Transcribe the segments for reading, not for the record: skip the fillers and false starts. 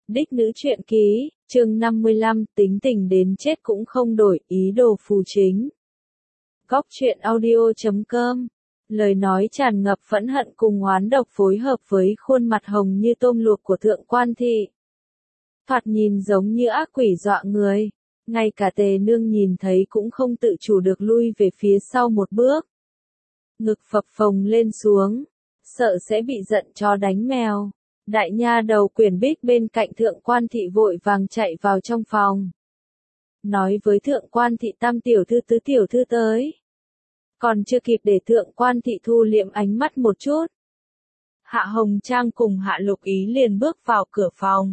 Đích nữ truyện ký, chương 55, tính tình đến chết cũng không đổi, ý đồ phù chính. Góc truyện audio.com. Lời nói tràn ngập phẫn hận cùng oán độc phối hợp với khuôn mặt hồng như tôm luộc của thượng quan thị. Thoạt nhìn giống như ác quỷ dọa người. Ngay cả Tề Nương nhìn thấy cũng không tự chủ được lui về phía sau một bước. Ngực phập phồng lên xuống, sợ sẽ bị giận chó đánh mèo. Đại nha đầu Quyển Bích bên cạnh thượng quan thị vội vàng chạy vào trong phòng. Nói với thượng quan thị tam tiểu thư tứ tiểu thư tới. Còn chưa kịp để thượng quan thị thu liệm ánh mắt một chút. Hạ Hồng Trang cùng Hạ Lục Ý liền bước vào cửa phòng.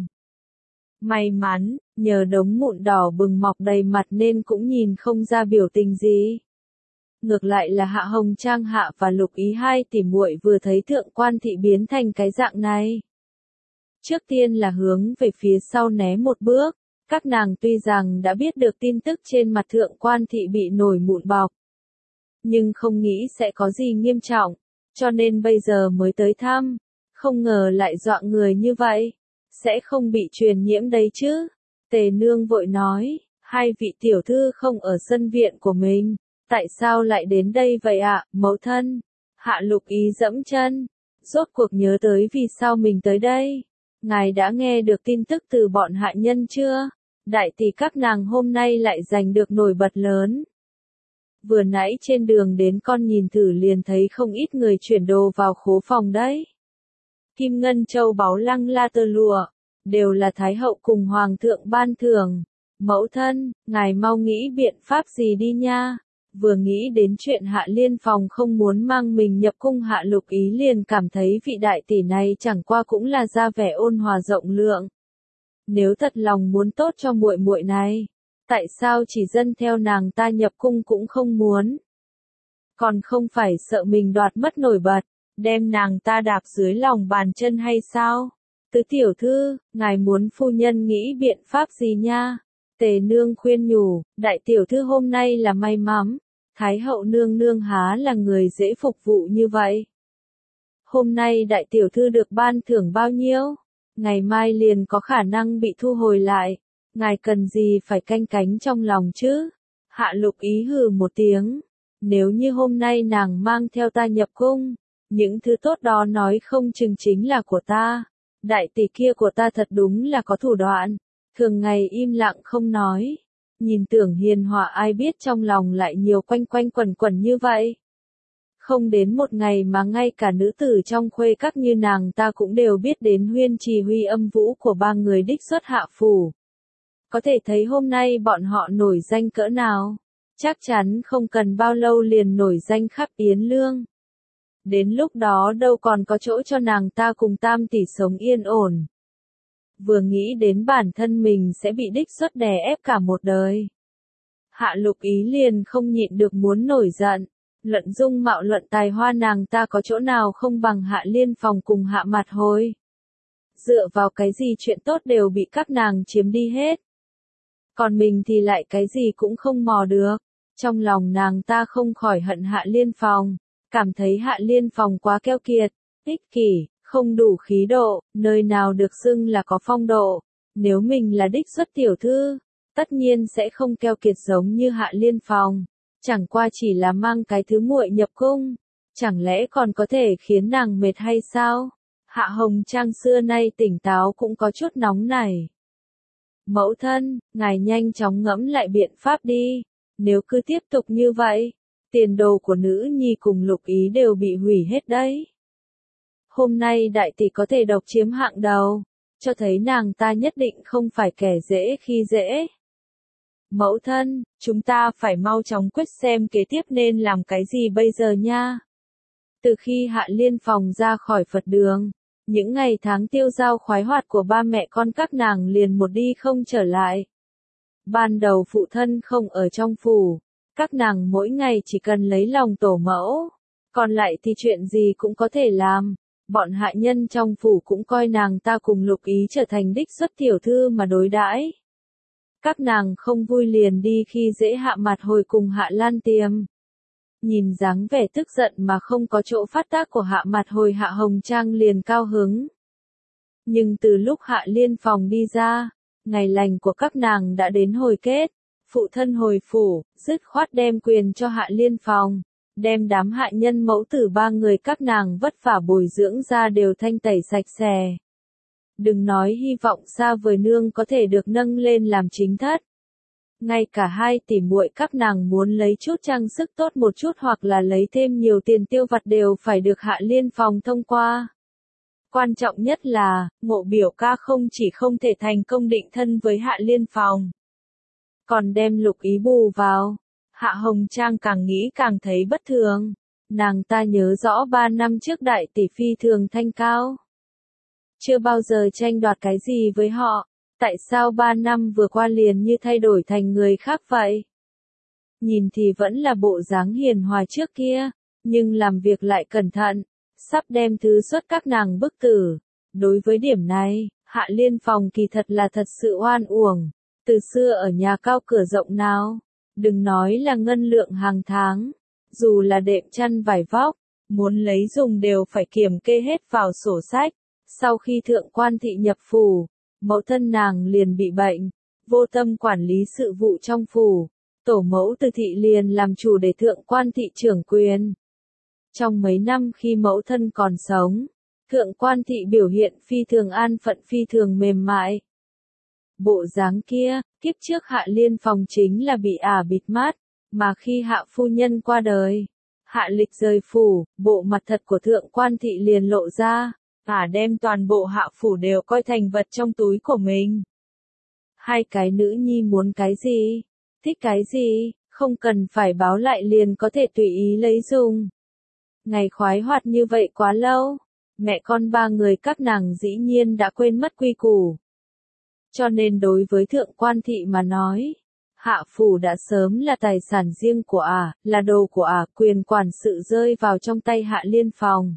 May mắn, nhờ đống mụn đỏ bừng mọc đầy mặt nên cũng nhìn không ra biểu tình gì. Ngược lại là Hạ Hồng Trang Hạ và Lục Ý hai tỷ muội vừa thấy thượng quan thị biến thành cái dạng này. Trước tiên là hướng về phía sau né một bước, các nàng tuy rằng đã biết được tin tức trên mặt thượng quan thị bị nổi mụn bọc. Nhưng không nghĩ sẽ có gì nghiêm trọng, cho nên bây giờ mới tới thăm, không ngờ lại dọa người như vậy, sẽ không bị truyền nhiễm đấy chứ. Tề Nương vội nói, hai vị tiểu thư không ở sân viện của mình, tại sao lại đến đây vậy ạ, mẫu thân? Hạ Lục Ý dẫm chân, rốt cuộc nhớ tới vì sao mình tới đây. Ngài đã nghe được tin tức từ bọn hạ nhân chưa? Đại tỷ các nàng hôm nay lại giành được nổi bật lớn. Vừa nãy trên đường đến con nhìn thử liền thấy không ít người chuyển đồ vào khố phòng đấy. Kim ngân châu báu lăng la tơ lụa, đều là Thái hậu cùng Hoàng thượng ban thưởng. Mẫu thân, ngài mau nghĩ biện pháp gì đi nha. Vừa nghĩ đến chuyện Hạ Liên Phòng không muốn mang mình nhập cung, Hạ Lục Ý liền cảm thấy vị đại tỷ này chẳng qua cũng là ra vẻ ôn hòa rộng lượng. Nếu thật lòng muốn tốt cho muội muội này, tại sao chỉ dân theo nàng ta nhập cung cũng không muốn? Còn không phải sợ mình đoạt mất nổi bật, đem nàng ta đạp dưới lòng bàn chân hay sao? Tứ tiểu thư, ngài muốn phu nhân nghĩ biện pháp gì nha? Tề Nương khuyên nhủ, đại tiểu thư hôm nay là may mắn, Thái hậu nương nương há là người dễ phục vụ như vậy. Hôm nay đại tiểu thư được ban thưởng bao nhiêu? Ngày mai liền có khả năng bị thu hồi lại, ngài cần gì phải canh cánh trong lòng chứ? Hạ Lục Ý hừ một tiếng, nếu như hôm nay nàng mang theo ta nhập cung, những thứ tốt đó nói không chừng chính là của ta. Đại tỷ kia của ta thật đúng là có thủ đoạn. Thường ngày im lặng không nói, nhìn tưởng hiền hòa ai biết trong lòng lại nhiều quanh quanh quẩn quẩn như vậy. Không đến một ngày mà ngay cả nữ tử trong khuê các như nàng ta cũng đều biết đến huyên trì huy âm vũ của ba người đích xuất hạ phủ. Có thể thấy hôm nay bọn họ nổi danh cỡ nào, chắc chắn không cần bao lâu liền nổi danh khắp Yến Lương. Đến lúc đó đâu còn có chỗ cho nàng ta cùng tam tỷ sống yên ổn. Vừa nghĩ đến bản thân mình sẽ bị đích xuất đè ép cả một đời. Hạ Lục Ý liền không nhịn được muốn nổi giận. Luận dung mạo luận tài hoa nàng ta có chỗ nào không bằng Hạ Liên Phòng cùng Hạ Mặt Hồi. Dựa vào cái gì chuyện tốt đều bị các nàng chiếm đi hết. Còn mình thì lại cái gì cũng không mò được. Trong lòng nàng ta không khỏi hận Hạ Liên Phòng. Cảm thấy Hạ Liên Phòng quá keo kiệt, ích kỷ, không đủ khí độ, nơi nào được xưng là có phong độ. Nếu mình là đích xuất tiểu thư, tất nhiên sẽ không keo kiệt giống như Hạ Liên Phòng. Chẳng qua chỉ là mang cái thứ muội nhập cung, chẳng lẽ còn có thể khiến nàng mệt hay sao? Hạ Hồng Trang xưa nay tỉnh táo cũng có chút nóng nảy. Mẫu thân, ngài nhanh chóng ngẫm lại biện pháp đi, nếu cứ tiếp tục như vậy, tiền đồ của nữ nhi cùng Lục Ý đều bị hủy hết đấy. Hôm nay đại tỷ có thể độc chiếm hạng đầu, cho thấy nàng ta nhất định không phải kẻ dễ khi dễ. Mẫu thân, chúng ta phải mau chóng quyết xem kế tiếp nên làm cái gì bây giờ nha. Từ khi Hạ Liên Phòng ra khỏi Phật đường, những ngày tháng tiêu dao khoái hoạt của ba mẹ con các nàng liền một đi không trở lại. Ban đầu phụ thân không ở trong phủ, các nàng mỗi ngày chỉ cần lấy lòng tổ mẫu, còn lại thì chuyện gì cũng có thể làm. Bọn hạ nhân trong phủ cũng coi nàng ta cùng Lục Ý trở thành đích xuất tiểu thư mà đối đãi. Các nàng không vui liền đi khi dễ Hạ Mặt Hồi cùng Hạ Lan Tiềm. Nhìn dáng vẻ tức giận mà không có chỗ phát tác của Hạ Mặt Hồi, Hạ Hồng Trang liền cao hứng. Nhưng từ lúc Hạ Liên Phòng đi ra, ngày lành của các nàng đã đến hồi kết, phụ thân hồi phủ, dứt khoát đem quyền cho Hạ Liên Phòng, đem đám hạ nhân mẫu tử ba người các nàng vất vả bồi dưỡng ra đều thanh tẩy sạch sẽ. Đừng nói hy vọng xa vời nương có thể được nâng lên làm chính thất. Ngay cả hai tỷ muội các nàng muốn lấy chút trang sức tốt một chút hoặc là lấy thêm nhiều tiền tiêu vặt đều phải được Hạ Liên Phòng thông qua. Quan trọng nhất là, Ngộ biểu ca không chỉ không thể thành công định thân với Hạ Liên Phòng, còn đem Lục Ý bù vào. Hạ Hồng Trang càng nghĩ càng thấy bất thường. Nàng ta nhớ rõ 3 năm trước đại tỷ phi thường thanh cao, chưa bao giờ tranh đoạt cái gì với họ. Tại sao 3 năm vừa qua liền như thay đổi thành người khác vậy? Nhìn thì vẫn là bộ dáng hiền hòa trước kia, nhưng làm việc lại cẩn thận, sắp đem thứ xuất các nàng bức tử. Đối với điểm này, Hạ Liên Phòng kỳ thật là thật sự oan uổng. Từ xưa ở nhà cao cửa rộng nào, đừng nói là ngân lượng hàng tháng, dù là đệm chăn vải vóc, muốn lấy dùng đều phải kiểm kê hết vào sổ sách. Sau khi thượng quan thị nhập phủ, mẫu thân nàng liền bị bệnh, vô tâm quản lý sự vụ trong phủ, tổ mẫu Từ thị liền làm chủ để thượng quan thị trưởng quyền. Trong mấy năm khi mẫu thân còn sống, thượng quan thị biểu hiện phi thường an phận phi thường mềm mại. Bộ dáng kia, kiếp trước Hạ Liên Phòng chính là bị ả bịt mắt, mà khi Hạ phu nhân qua đời, Hạ Lịch rời phủ, bộ mặt thật của thượng quan thị liền lộ ra, ả đem toàn bộ Hạ phủ đều coi thành vật trong túi của mình. Hai cái nữ nhi muốn cái gì, thích cái gì, không cần phải báo lại liền có thể tùy ý lấy dùng. Ngày khoái hoạt như vậy quá lâu, mẹ con ba người các nàng dĩ nhiên đã quên mất quy củ. Cho nên đối với thượng quan thị mà nói, Hạ phủ đã sớm là tài sản riêng của ả, là đồ của ả, quyền quản sự rơi vào trong tay Hạ Liên Phòng.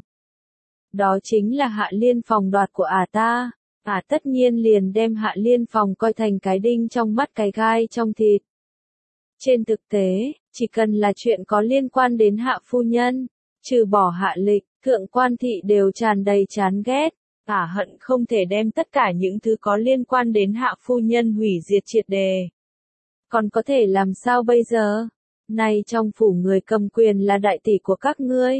Đó chính là Hạ Liên Phòng đoạt của ả ta, ả tất nhiên liền đem Hạ Liên Phòng coi thành cái đinh trong mắt cái gai trong thịt. Trên thực tế, chỉ cần là chuyện có liên quan đến Hạ phu nhân, trừ bỏ Hạ Lịch, thượng quan thị đều tràn đầy chán ghét. Ả hận không thể đem tất cả những thứ có liên quan đến Hạ phu nhân hủy diệt triệt đề. Còn có thể làm sao bây giờ? Nay trong phủ người cầm quyền là đại tỷ của các ngươi.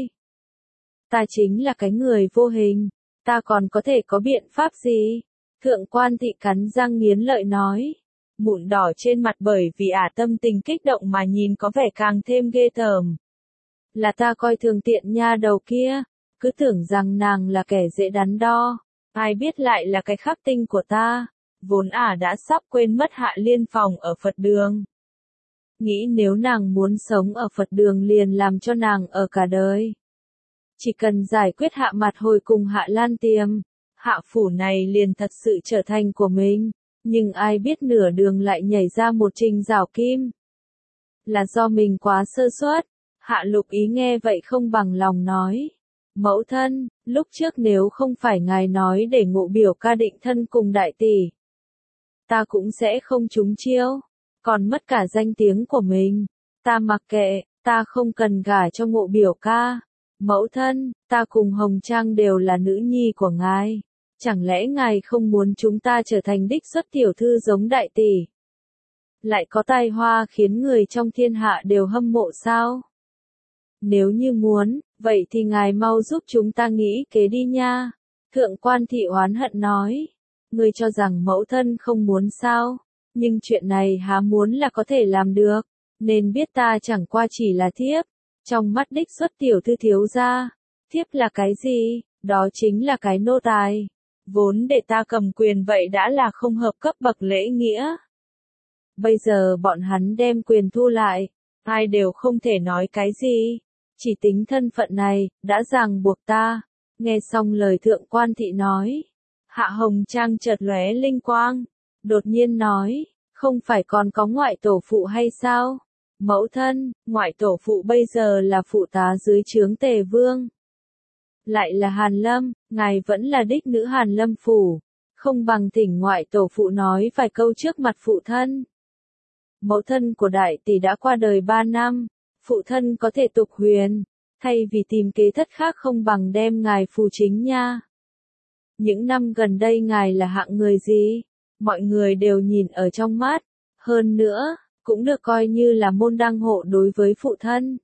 Ta chính là cái người vô hình, ta còn có thể có biện pháp gì? Thượng quan thị cắn răng nghiến lợi nói. Mụn đỏ trên mặt bởi vì ả tâm tình kích động mà nhìn có vẻ càng thêm ghê tởm. Là ta coi thường tiện nha đầu kia, cứ tưởng rằng nàng là kẻ dễ đắn đo, ai biết lại là cái khắc tinh của ta, vốn ả đã sắp quên mất Hạ Liên Phòng ở Phật đường. Nghĩ nếu nàng muốn sống ở Phật đường liền làm cho nàng ở cả đời. Chỉ cần giải quyết Hạ Mặt Hồi cùng Hạ Lan Tiềm, Hạ phủ này liền thật sự trở thành của mình, nhưng ai biết nửa đường lại nhảy ra một Trình Giảo Kim. Là do mình quá sơ suất. Hạ Lục Ý nghe vậy không bằng lòng nói. Mẫu thân, lúc trước nếu không phải ngài nói để Ngộ biểu ca định thân cùng đại tỷ, ta cũng sẽ không trúng chiêu, còn mất cả danh tiếng của mình. Ta mặc kệ, ta không cần gả cho Ngộ biểu ca. Mẫu thân, ta cùng Hồng Trang đều là nữ nhi của ngài. Chẳng lẽ ngài không muốn chúng ta trở thành đích xuất tiểu thư giống đại tỷ? Lại có tài hoa khiến người trong thiên hạ đều hâm mộ sao? Nếu như muốn, vậy thì ngài mau giúp chúng ta nghĩ kế đi nha. Thượng quan thị oán hận nói. Ngươi cho rằng mẫu thân không muốn sao? Nhưng chuyện này há muốn là có thể làm được. Nên biết ta chẳng qua chỉ là thiếp. Trong mắt đích xuất tiểu thư thiếu gia, thiếp là cái gì? Đó chính là cái nô tài. Vốn để ta cầm quyền vậy đã là không hợp cấp bậc lễ nghĩa. Bây giờ bọn hắn đem quyền thu lại, ai đều không thể nói cái gì. Chỉ tính thân phận này, đã ràng buộc ta. Nghe xong lời thượng quan thị nói, Hạ Hồng Trang chợt lóe linh quang, đột nhiên nói, không phải còn có ngoại tổ phụ hay sao? Mẫu thân, ngoại tổ phụ bây giờ là phụ tá dưới trướng Tề Vương. Lại là Hàn Lâm, ngài vẫn là đích nữ Hàn Lâm phủ, không bằng thỉnh ngoại tổ phụ nói vài câu trước mặt phụ thân. Mẫu thân của đại tỷ đã qua đời 3 năm, phụ thân có thể tục huyền, thay vì tìm kế thất khác không bằng đem ngài phù chính nha. những năm gần đây ngài là hạng người gì? Mọi người đều nhìn ở trong mắt. Hơn nữa, cũng được coi như là môn đăng hộ đối với phụ thân.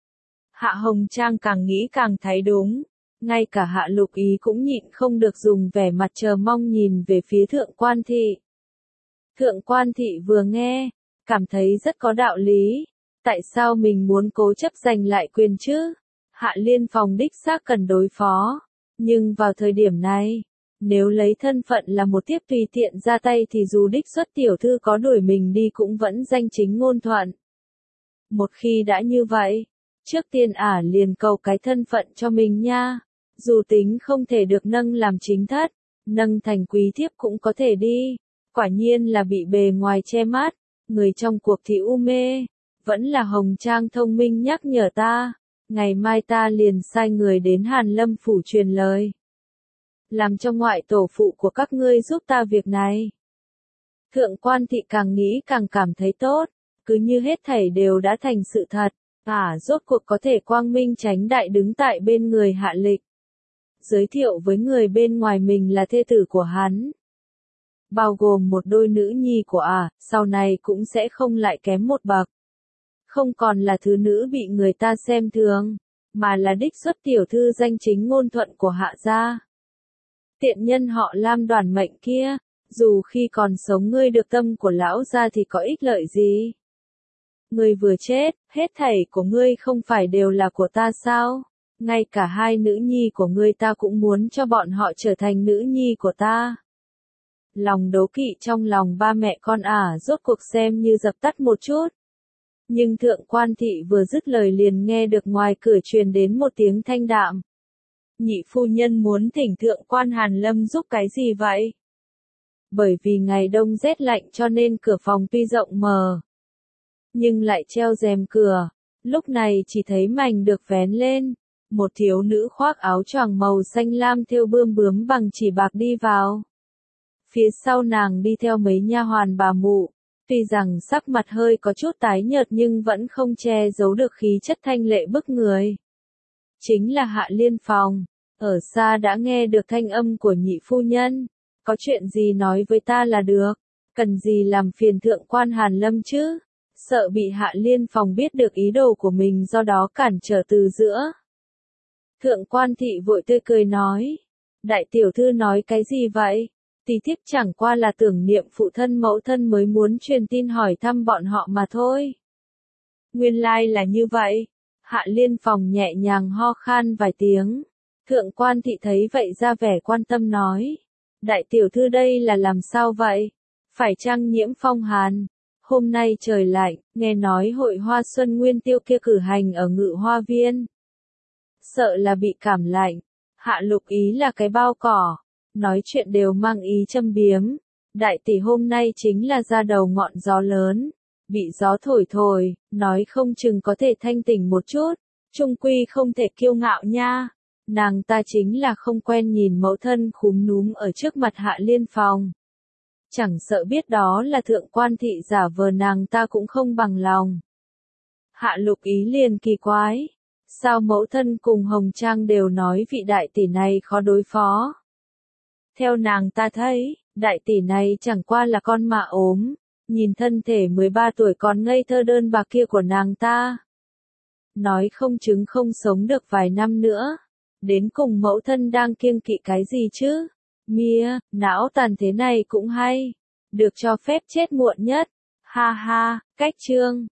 Hạ Hồng Trang càng nghĩ càng thấy đúng. Ngay cả Hạ Lục Ý cũng nhịn không được dùng vẻ mặt chờ mong nhìn về phía Thượng Quan Thị. Thượng Quan Thị vừa nghe, cảm thấy rất có đạo lý. Tại sao mình muốn cố chấp giành lại quyền chứ? Hạ Liên Phong đích xác cần đối phó. Nhưng vào thời điểm này, nếu lấy thân phận là một tiếp tùy tiện ra tay thì dù đích xuất tiểu thư có đuổi mình đi cũng vẫn danh chính ngôn thuận. Một khi đã như vậy, trước tiên liền cầu cái thân phận cho mình nha. Dù tính không thể được nâng làm chính thất, nâng thành quý thiếp cũng có thể đi. Quả nhiên là bị bề ngoài che mắt, người trong cuộc thì u mê. Vẫn là Hồng Trang thông minh nhắc nhở ta. Ngày mai ta liền sai người đến Hàn Lâm phủ truyền lời. Làm cho ngoại tổ phụ của các ngươi giúp ta việc này. Thượng Quan Thị càng nghĩ càng cảm thấy tốt. Cứ như hết thảy đều đã thành sự thật. Rốt cuộc có thể quang minh chánh đại đứng tại bên người Hạ Lịch. Giới thiệu với người bên ngoài mình là thê tử của hắn. Bao gồm một đôi nữ nhi của sau này cũng sẽ không lại kém một bậc. Không còn là thứ nữ bị người ta xem thường, mà là đích xuất tiểu thư danh chính ngôn thuận của Hạ gia. Tiện nhân họ Lam Đoàn mệnh kia, dù khi còn sống ngươi được tâm của lão gia thì có ích lợi gì? Ngươi vừa chết, hết thảy của ngươi không phải đều là của ta sao? Ngay cả hai nữ nhi của ngươi ta cũng muốn cho bọn họ trở thành nữ nhi của ta. Lòng đố kỵ trong lòng ba mẹ con rốt cuộc xem như dập tắt một chút. Nhưng Thượng Quan Thị vừa dứt lời liền nghe được ngoài cửa truyền đến một tiếng thanh đạm. Nhị phu nhân muốn thỉnh Thượng Quan Hàn Lâm giúp cái gì vậy? Bởi vì ngày đông rét lạnh cho nên cửa phòng tuy rộng mở, nhưng lại treo rèm cửa. Lúc này chỉ thấy mành được vén lên. Một thiếu nữ khoác áo choàng màu xanh lam thêu bươm bướm bằng chỉ bạc đi vào. Phía sau nàng đi theo mấy nha hoàn bà mụ. Tuy rằng sắc mặt hơi có chút tái nhợt nhưng vẫn không che giấu được khí chất thanh lệ bức người. Chính là Hạ Liên Phong. Ở xa đã nghe được thanh âm của nhị phu nhân. Có chuyện gì nói với ta là được. Cần gì làm phiền Thượng Quan Hàn Lâm chứ? Sợ bị Hạ Liên Phong biết được ý đồ của mình do đó cản trở từ giữa. Thượng Quan Thị vội tươi cười nói. Đại tiểu thư nói cái gì vậy? Tỷ thiếp chẳng qua là tưởng niệm phụ thân mẫu thân mới muốn truyền tin hỏi thăm bọn họ mà thôi. Nguyên lai là như vậy. Hạ Liên Phong nhẹ nhàng ho khan vài tiếng. Thượng Quan Thị thấy vậy ra vẻ quan tâm nói. Đại tiểu thư đây là làm sao vậy? Phải chăng nhiễm phong hàn? Hôm nay trời lạnh, nghe nói hội hoa xuân nguyên tiêu kia cử hành ở Ngự Hoa Viên. Sợ là bị cảm lạnh. Hạ Lục Ý là cái bao cỏ. Nói chuyện đều mang ý châm biếm. Đại tỷ hôm nay chính là ra đầu ngọn gió lớn. Bị gió thổi thổi, nói không chừng có thể thanh tỉnh một chút. Trung quy không thể kiêu ngạo nha. Nàng ta chính là không quen nhìn mẫu thân khúm núm ở trước mặt Hạ Liên Phong. Chẳng sợ biết đó là Thượng Quan Thị giả vờ nàng ta cũng không bằng lòng. Hạ Lục Ý liền kỳ quái. Sao mẫu thân cùng Hồng Trang đều nói vị đại tỷ này khó đối phó? Theo nàng ta thấy, đại tỷ này chẳng qua là con mạ ốm. Nhìn thân thể 13 tuổi còn ngây thơ đơn bạc kia của nàng ta. Nói không chứng không sống được vài năm nữa. Đến cùng mẫu thân đang kiêng kỵ cái gì chứ? Mía, não tàn thế này cũng hay. Được cho phép chết muộn nhất. Ha ha, cách chương.